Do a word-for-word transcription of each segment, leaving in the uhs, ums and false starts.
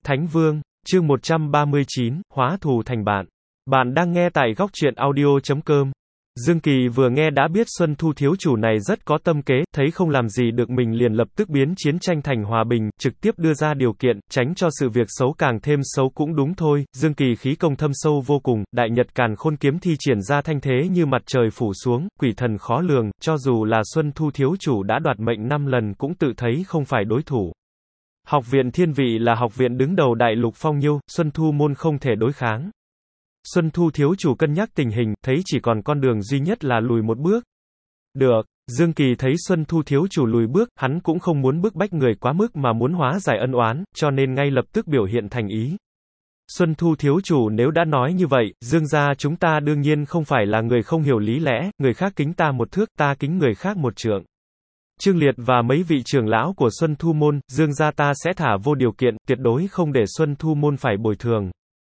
Thánh Vương, chương một trăm ba mươi chín, hóa thù thành bạn. Bạn đang nghe tại góc truyện audio chấm com. Dương Kỳ vừa nghe đã biết Xuân Thu thiếu chủ này rất có tâm kế, thấy không làm gì được mình liền lập tức biến chiến tranh thành hòa bình, trực tiếp đưa ra điều kiện, tránh cho sự việc xấu càng thêm xấu cũng đúng thôi. Dương Kỳ khí công thâm sâu vô cùng, đại nhật càn khôn kiếm thi triển ra thanh thế như mặt trời phủ xuống, quỷ thần khó lường, cho dù là Xuân Thu thiếu chủ đã đoạt mệnh năm lần cũng tự thấy không phải đối thủ. Học viện Thiên Vị là học viện đứng đầu đại lục phong nhiêu, Xuân Thu môn không thể đối kháng. Xuân Thu thiếu chủ cân nhắc tình hình, thấy chỉ còn con đường duy nhất là lùi một bước. Được, Dương Kỳ thấy Xuân Thu thiếu chủ lùi bước, hắn cũng không muốn bức bách người quá mức mà muốn hóa giải ân oán, cho nên ngay lập tức biểu hiện thành ý. Xuân Thu thiếu chủ nếu đã nói như vậy, Dương gia chúng ta đương nhiên không phải là người không hiểu lý lẽ, người khác kính ta một thước, ta kính người khác một trượng. Trương Liệt và mấy vị trưởng lão của Xuân Thu môn, Dương gia ta sẽ thả vô điều kiện, tuyệt đối không để Xuân Thu môn phải bồi thường.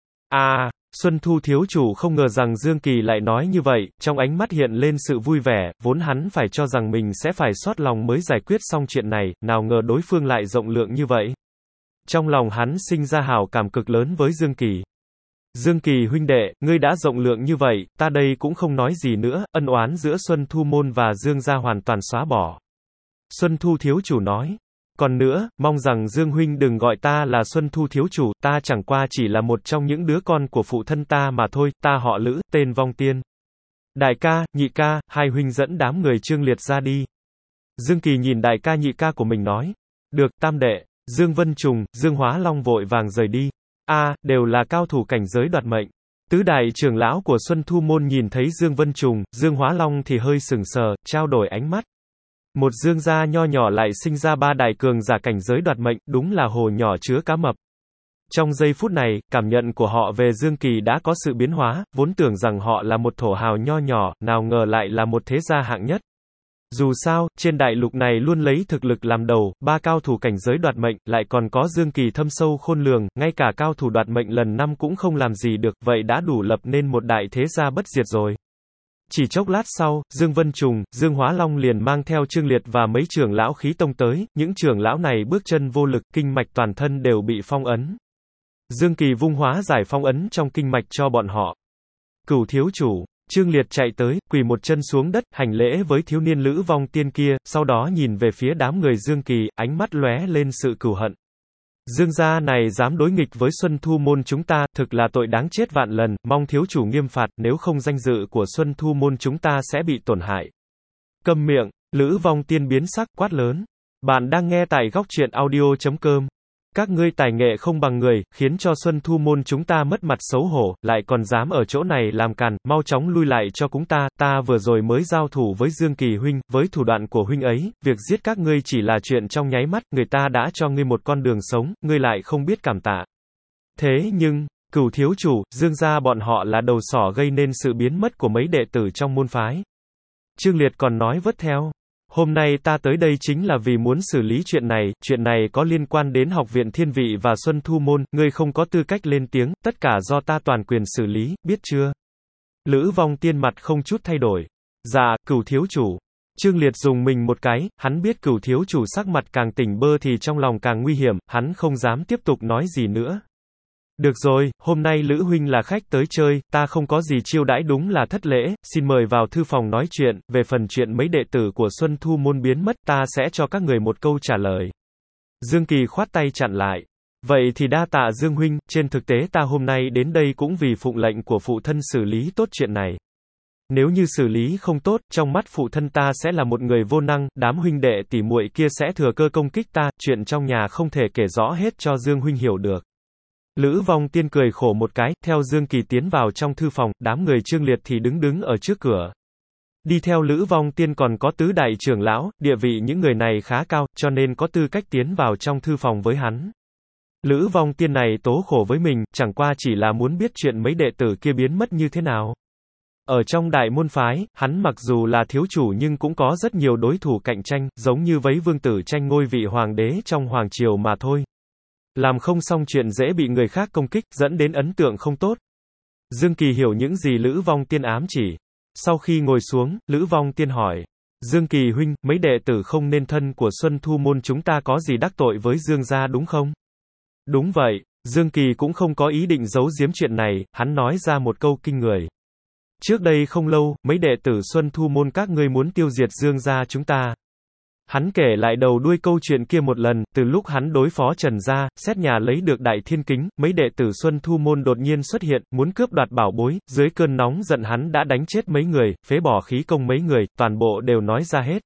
À, Xuân Thu thiếu chủ không ngờ rằng Dương Kỳ lại nói như vậy, trong ánh mắt hiện lên sự vui vẻ, vốn hắn phải cho rằng mình sẽ phải xót lòng mới giải quyết xong chuyện này, nào ngờ đối phương lại rộng lượng như vậy. Trong lòng hắn sinh ra hảo cảm cực lớn với Dương Kỳ. Dương Kỳ huynh đệ, ngươi đã rộng lượng như vậy, ta đây cũng không nói gì nữa, ân oán giữa Xuân Thu môn và Dương gia hoàn toàn xóa bỏ. Xuân Thu thiếu chủ nói. Còn nữa, mong rằng Dương huynh đừng gọi ta là Xuân Thu thiếu chủ, ta chẳng qua chỉ là một trong những đứa con của phụ thân ta mà thôi, ta họ Lữ, tên Vong Tiên. Đại ca, nhị ca, hai huynh dẫn đám người Trương Liệt ra đi. Dương Kỳ nhìn đại ca nhị ca của mình nói. Được, tam đệ, Dương Vân Trùng, Dương Hóa Long vội vàng rời đi. A, à, đều là cao thủ cảnh giới đoạt mệnh. Tứ đại trưởng lão của Xuân Thu môn nhìn thấy Dương Vân Trùng, Dương Hóa Long thì hơi sừng sờ, trao đổi ánh mắt. Một Dương gia nho nhỏ lại sinh ra ba đại cường giả cảnh giới đoạt mệnh, đúng là hồ nhỏ chứa cá mập. Trong giây phút này, cảm nhận của họ về Dương Kỳ đã có sự biến hóa, vốn tưởng rằng họ là một thổ hào nho nhỏ, nào ngờ lại là một thế gia hạng nhất. Dù sao, trên đại lục này luôn lấy thực lực làm đầu, ba cao thủ cảnh giới đoạt mệnh, lại còn có Dương Kỳ thâm sâu khôn lường, ngay cả cao thủ đoạt mệnh lần năm cũng không làm gì được, vậy đã đủ lập nên một đại thế gia bất diệt rồi. Chỉ chốc lát sau, Dương Vân Trùng, Dương Hóa Long liền mang theo Trương Liệt và mấy trưởng lão khí tông tới, những trưởng lão này bước chân vô lực, kinh mạch toàn thân đều bị phong ấn. Dương Kỳ vung hóa giải phong ấn trong kinh mạch cho bọn họ. Cửu thiếu chủ, Trương Liệt chạy tới, quỳ một chân xuống đất, hành lễ với thiếu niên Lữ Vong Tiên kia, sau đó nhìn về phía đám người Dương Kỳ, ánh mắt lóe lên sự cừu hận. Dương gia này dám đối nghịch với Xuân Thu môn chúng ta, thực là tội đáng chết vạn lần, mong thiếu chủ nghiêm phạt, nếu không danh dự của Xuân Thu môn chúng ta sẽ bị tổn hại. Câm miệng, Lữ Vong Tiên biến sắc, quát lớn. Bạn đang nghe tại góc truyện audio chấm com. Các ngươi tài nghệ không bằng người, khiến cho Xuân Thu môn chúng ta mất mặt xấu hổ, lại còn dám ở chỗ này làm càn, mau chóng lui lại cho chúng ta, ta vừa rồi mới giao thủ với Dương Kỳ huynh, với thủ đoạn của huynh ấy, việc giết các ngươi chỉ là chuyện trong nháy mắt, người ta đã cho ngươi một con đường sống, ngươi lại không biết cảm tạ. Thế nhưng, Cửu thiếu chủ, Dương gia bọn họ là đầu sỏ gây nên sự biến mất của mấy đệ tử trong môn phái. Trương Liệt còn nói vất theo. Hôm nay ta tới đây chính là vì muốn xử lý chuyện này, chuyện này có liên quan đến học viện Thiên Vị và Xuân Thu môn, ngươi không có tư cách lên tiếng, tất cả do ta toàn quyền xử lý, biết chưa? Lữ Vong Tiên mặt không chút thay đổi. Dạ, Cửu thiếu chủ. Trương Liệt dùng mình một cái, hắn biết Cửu thiếu chủ sắc mặt càng tỉnh bơ thì trong lòng càng nguy hiểm, hắn không dám tiếp tục nói gì nữa. Được rồi, hôm nay Lữ huynh là khách tới chơi, ta không có gì chiêu đãi đúng là thất lễ, xin mời vào thư phòng nói chuyện, về phần chuyện mấy đệ tử của Xuân Thu môn biến mất ta sẽ cho các người một câu trả lời. Dương Kỳ khoát tay chặn lại. Vậy thì đa tạ Dương huynh, trên thực tế ta hôm nay đến đây cũng vì phụng lệnh của phụ thân xử lý tốt chuyện này. Nếu như xử lý không tốt, trong mắt phụ thân ta sẽ là một người vô năng, đám huynh đệ tỉ muội kia sẽ thừa cơ công kích ta, chuyện trong nhà không thể kể rõ hết cho Dương huynh hiểu được. Lữ Vong Tiên cười khổ một cái, theo Dương Kỳ tiến vào trong thư phòng, đám người Trương Liệt thì đứng đứng ở trước cửa. Đi theo Lữ Vong Tiên còn có tứ đại trưởng lão, địa vị những người này khá cao, cho nên có tư cách tiến vào trong thư phòng với hắn. Lữ Vong Tiên này tố khổ với mình, chẳng qua chỉ là muốn biết chuyện mấy đệ tử kia biến mất như thế nào. Ở trong đại môn phái, hắn mặc dù là thiếu chủ nhưng cũng có rất nhiều đối thủ cạnh tranh, giống như Vấy Vương tử tranh ngôi vị hoàng đế trong hoàng triều mà thôi. Làm không xong chuyện dễ bị người khác công kích, dẫn đến ấn tượng không tốt. Dương Kỳ hiểu những gì Lữ Vong Tiên ám chỉ. Sau khi ngồi xuống, Lữ Vong Tiên hỏi. Dương Kỳ huynh, mấy đệ tử không nên thân của Xuân Thu môn chúng ta có gì đắc tội với Dương gia đúng không? Đúng vậy. Dương Kỳ cũng không có ý định giấu giếm chuyện này, hắn nói ra một câu kinh người. Trước đây không lâu, mấy đệ tử Xuân Thu môn các ngươi muốn tiêu diệt Dương gia chúng ta. Hắn kể lại đầu đuôi câu chuyện kia một lần, từ lúc hắn đối phó Trần gia, xét nhà lấy được đại thiên kính, mấy đệ tử Xuân Thu môn đột nhiên xuất hiện, muốn cướp đoạt bảo bối, dưới cơn nóng giận hắn đã đánh chết mấy người, phế bỏ khí công mấy người, toàn bộ đều nói ra hết.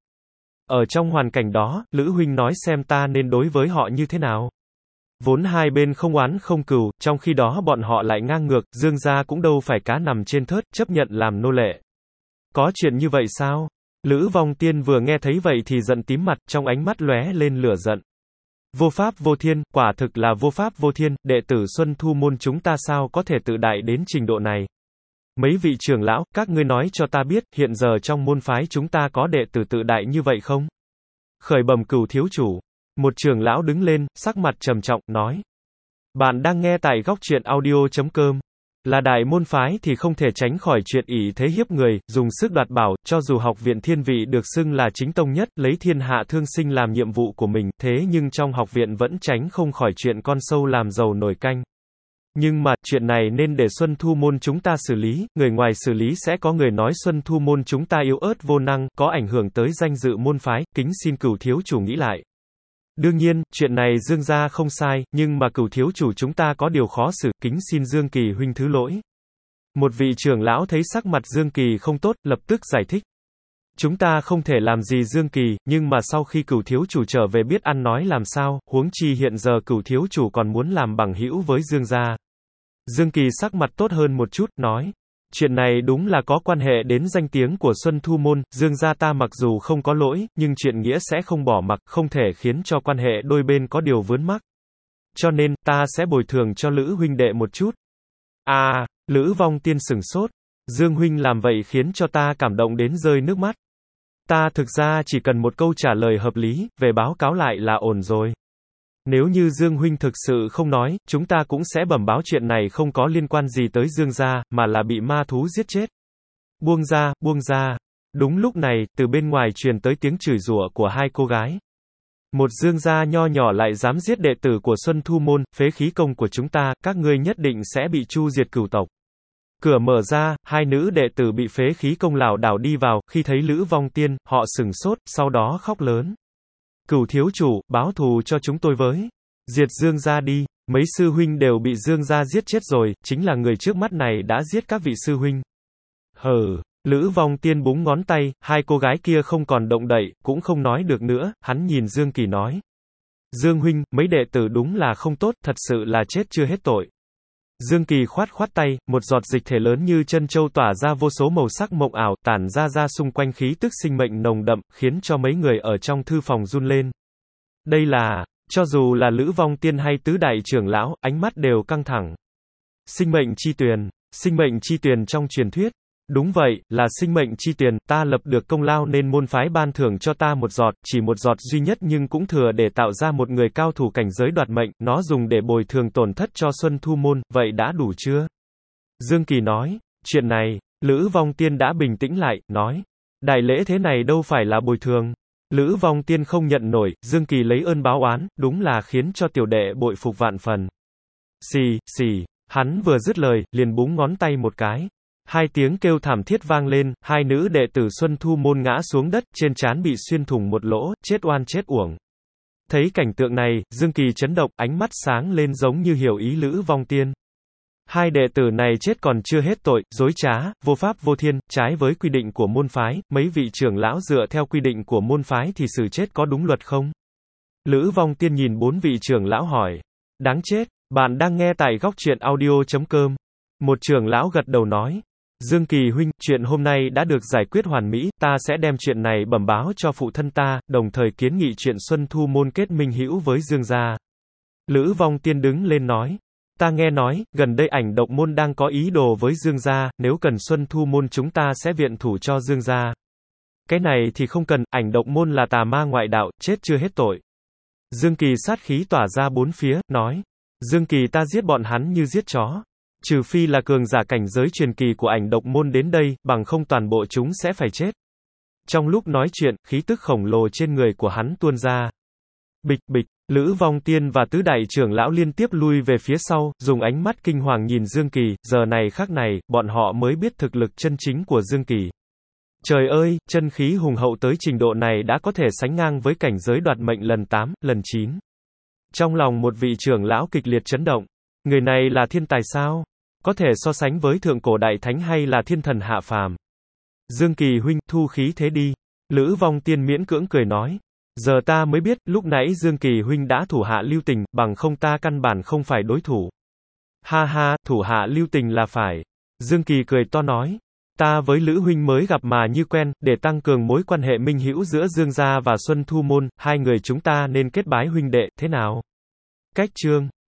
Ở trong hoàn cảnh đó, Lữ huynh nói xem ta nên đối với họ như thế nào. Vốn hai bên không oán không cừu, trong khi đó bọn họ lại ngang ngược, Dương gia cũng đâu phải cá nằm trên thớt, chấp nhận làm nô lệ. Có chuyện như vậy sao? Lữ Vong Tiên vừa nghe thấy vậy thì giận tím mặt, trong ánh mắt lóe lên lửa giận. Vô pháp vô thiên, quả thực là vô pháp vô thiên, đệ tử Xuân Thu môn chúng ta sao có thể tự đại đến trình độ này. Mấy vị trưởng lão, các ngươi nói cho ta biết, hiện giờ trong môn phái chúng ta có đệ tử tự đại như vậy không? Khởi bẩm Cửu thiếu chủ. Một trưởng lão đứng lên, sắc mặt trầm trọng, nói. Bạn đang nghe tại góc truyện audio chấm com. Là đại môn phái thì không thể tránh khỏi chuyện ỷ thế hiếp người, dùng sức đoạt bảo, cho dù học viện thiên vị được xưng là chính tông nhất, lấy thiên hạ thương sinh làm nhiệm vụ của mình, thế nhưng trong học viện vẫn tránh không khỏi chuyện con sâu làm dầu nổi canh. Nhưng mà, chuyện này nên để Xuân Thu môn chúng ta xử lý, người ngoài xử lý sẽ có người nói Xuân Thu môn chúng ta yếu ớt vô năng, có ảnh hưởng tới danh dự môn phái, kính xin Cửu thiếu chủ nghĩ lại. Đương nhiên, chuyện này Dương gia không sai, nhưng mà Cửu thiếu chủ chúng ta có điều khó xử, kính xin Dương Kỳ huynh thứ lỗi. Một vị trưởng lão thấy sắc mặt Dương Kỳ không tốt, lập tức giải thích. Chúng ta không thể làm gì Dương Kỳ, nhưng mà sau khi Cửu thiếu chủ trở về biết ăn nói làm sao, huống chi hiện giờ Cửu thiếu chủ còn muốn làm bằng hữu với Dương gia. Dương Kỳ sắc mặt tốt hơn một chút, nói. Chuyện này đúng là có quan hệ đến danh tiếng của Xuân Thu môn, Dương gia ta mặc dù không có lỗi, nhưng chuyện nghĩa sẽ không bỏ mặc, không thể khiến cho quan hệ đôi bên có điều vướng mắc. Cho nên, ta sẽ bồi thường cho Lữ huynh đệ một chút. À, Lữ Vong Tiên sửng sốt. Dương huynh làm vậy khiến cho ta cảm động đến rơi nước mắt. Ta thực ra chỉ cần một câu trả lời hợp lý, về báo cáo lại là ổn rồi. Nếu như Dương huynh thực sự không nói, chúng ta cũng sẽ bẩm báo chuyện này không có liên quan gì tới Dương gia, mà là bị ma thú giết chết. Buông ra, buông ra. Đúng lúc này, từ bên ngoài truyền tới tiếng chửi rủa của hai cô gái. Một Dương gia nho nhỏ lại dám giết đệ tử của Xuân Thu môn, phế khí công của chúng ta, các ngươi nhất định sẽ bị chu diệt cửu tộc. Cửa mở ra, hai nữ đệ tử bị phế khí công lảo đảo đi vào, khi thấy Lữ Vong Tiên, họ sửng sốt, sau đó khóc lớn. Cửu thiếu chủ, báo thù cho chúng tôi với. Diệt Dương gia đi, mấy sư huynh đều bị Dương gia giết chết rồi, chính là người trước mắt này đã giết các vị sư huynh. Hừ, Lữ Vong Tiên búng ngón tay, hai cô gái kia không còn động đậy, cũng không nói được nữa, hắn nhìn Dương Kỳ nói. Dương huynh, mấy đệ tử đúng là không tốt, thật sự là chết chưa hết tội. Dương Kỳ khoát khoát tay, một giọt dịch thể lớn như chân châu tỏa ra vô số màu sắc mộng ảo, tản ra ra xung quanh khí tức sinh mệnh nồng đậm, khiến cho mấy người ở trong thư phòng run lên. Đây là, cho dù là Lữ Vong Tiên hay tứ đại trưởng lão, ánh mắt đều căng thẳng. Sinh mệnh chi tuyền, sinh mệnh chi tuyền trong truyền thuyết. Đúng vậy, là sinh mệnh chi tuyền, ta lập được công lao nên môn phái ban thưởng cho ta một giọt, chỉ một giọt duy nhất nhưng cũng thừa để tạo ra một người cao thủ cảnh giới đoạt mệnh, nó dùng để bồi thường tổn thất cho Xuân Thu môn, vậy đã đủ chưa? Dương Kỳ nói, chuyện này, Lữ Vong Tiên đã bình tĩnh lại, nói, đại lễ thế này đâu phải là bồi thường. Lữ Vong Tiên không nhận nổi, Dương Kỳ lấy ơn báo oán, đúng là khiến cho tiểu đệ bội phục vạn phần. Xì, xì, hắn vừa dứt lời, liền búng ngón tay một cái. Hai tiếng kêu thảm thiết vang lên, hai nữ đệ tử Xuân Thu môn ngã xuống đất, trên trán bị xuyên thủng một lỗ, chết oan chết uổng. Thấy cảnh tượng này, Dương Kỳ chấn động, ánh mắt sáng lên giống như hiểu ý Lữ Vong Tiên. Hai đệ tử này chết còn chưa hết tội, dối trá, vô pháp vô thiên, trái với quy định của môn phái, mấy vị trưởng lão dựa theo quy định của môn phái thì xử chết có đúng luật không? Lữ Vong Tiên nhìn bốn vị trưởng lão hỏi. Đáng chết, bạn đang nghe tại góc truyện audio chấm com. Một trưởng lão gật đầu nói. Dương Kỳ huynh, chuyện hôm nay đã được giải quyết hoàn mỹ, ta sẽ đem chuyện này bẩm báo cho phụ thân ta, đồng thời kiến nghị chuyện Xuân Thu môn kết minh hữu với Dương gia. Lữ Vong Tiên đứng lên nói, ta nghe nói, gần đây Ảnh Độc môn đang có ý đồ với Dương gia, nếu cần Xuân Thu môn chúng ta sẽ viện thủ cho Dương gia. Cái này thì không cần, Ảnh Độc môn là tà ma ngoại đạo, chết chưa hết tội. Dương Kỳ sát khí tỏa ra bốn phía, nói, Dương Kỳ ta giết bọn hắn như giết chó. Trừ phi là cường giả cảnh giới truyền kỳ của Ảnh Độc môn đến đây, bằng không toàn bộ chúng sẽ phải chết. Trong lúc nói chuyện, khí tức khổng lồ trên người của hắn tuôn ra. Bịch bịch, Lữ Vong Tiên và tứ đại trưởng lão liên tiếp lui về phía sau, dùng ánh mắt kinh hoàng nhìn Dương Kỳ, giờ này khắc này, bọn họ mới biết thực lực chân chính của Dương Kỳ. Trời ơi, chân khí hùng hậu tới trình độ này đã có thể sánh ngang với cảnh giới đoạt mệnh lần tám, lần chín. Trong lòng một vị trưởng lão kịch liệt chấn động. Người này là thiên tài sao? Có thể so sánh với thượng cổ đại thánh hay là thiên thần hạ phàm? Dương Kỳ huynh, thu khí thế đi. Lữ Vong Tiên miễn cưỡng cười nói. Giờ ta mới biết, lúc nãy Dương Kỳ huynh đã thủ hạ lưu tình, bằng không ta căn bản không phải đối thủ. Ha ha, thủ hạ lưu tình là phải. Dương Kỳ cười to nói. Ta với Lữ huynh mới gặp mà như quen, để tăng cường mối quan hệ minh hữu giữa Dương gia và Xuân Thu môn, hai người chúng ta nên kết bái huynh đệ, thế nào? Cách chương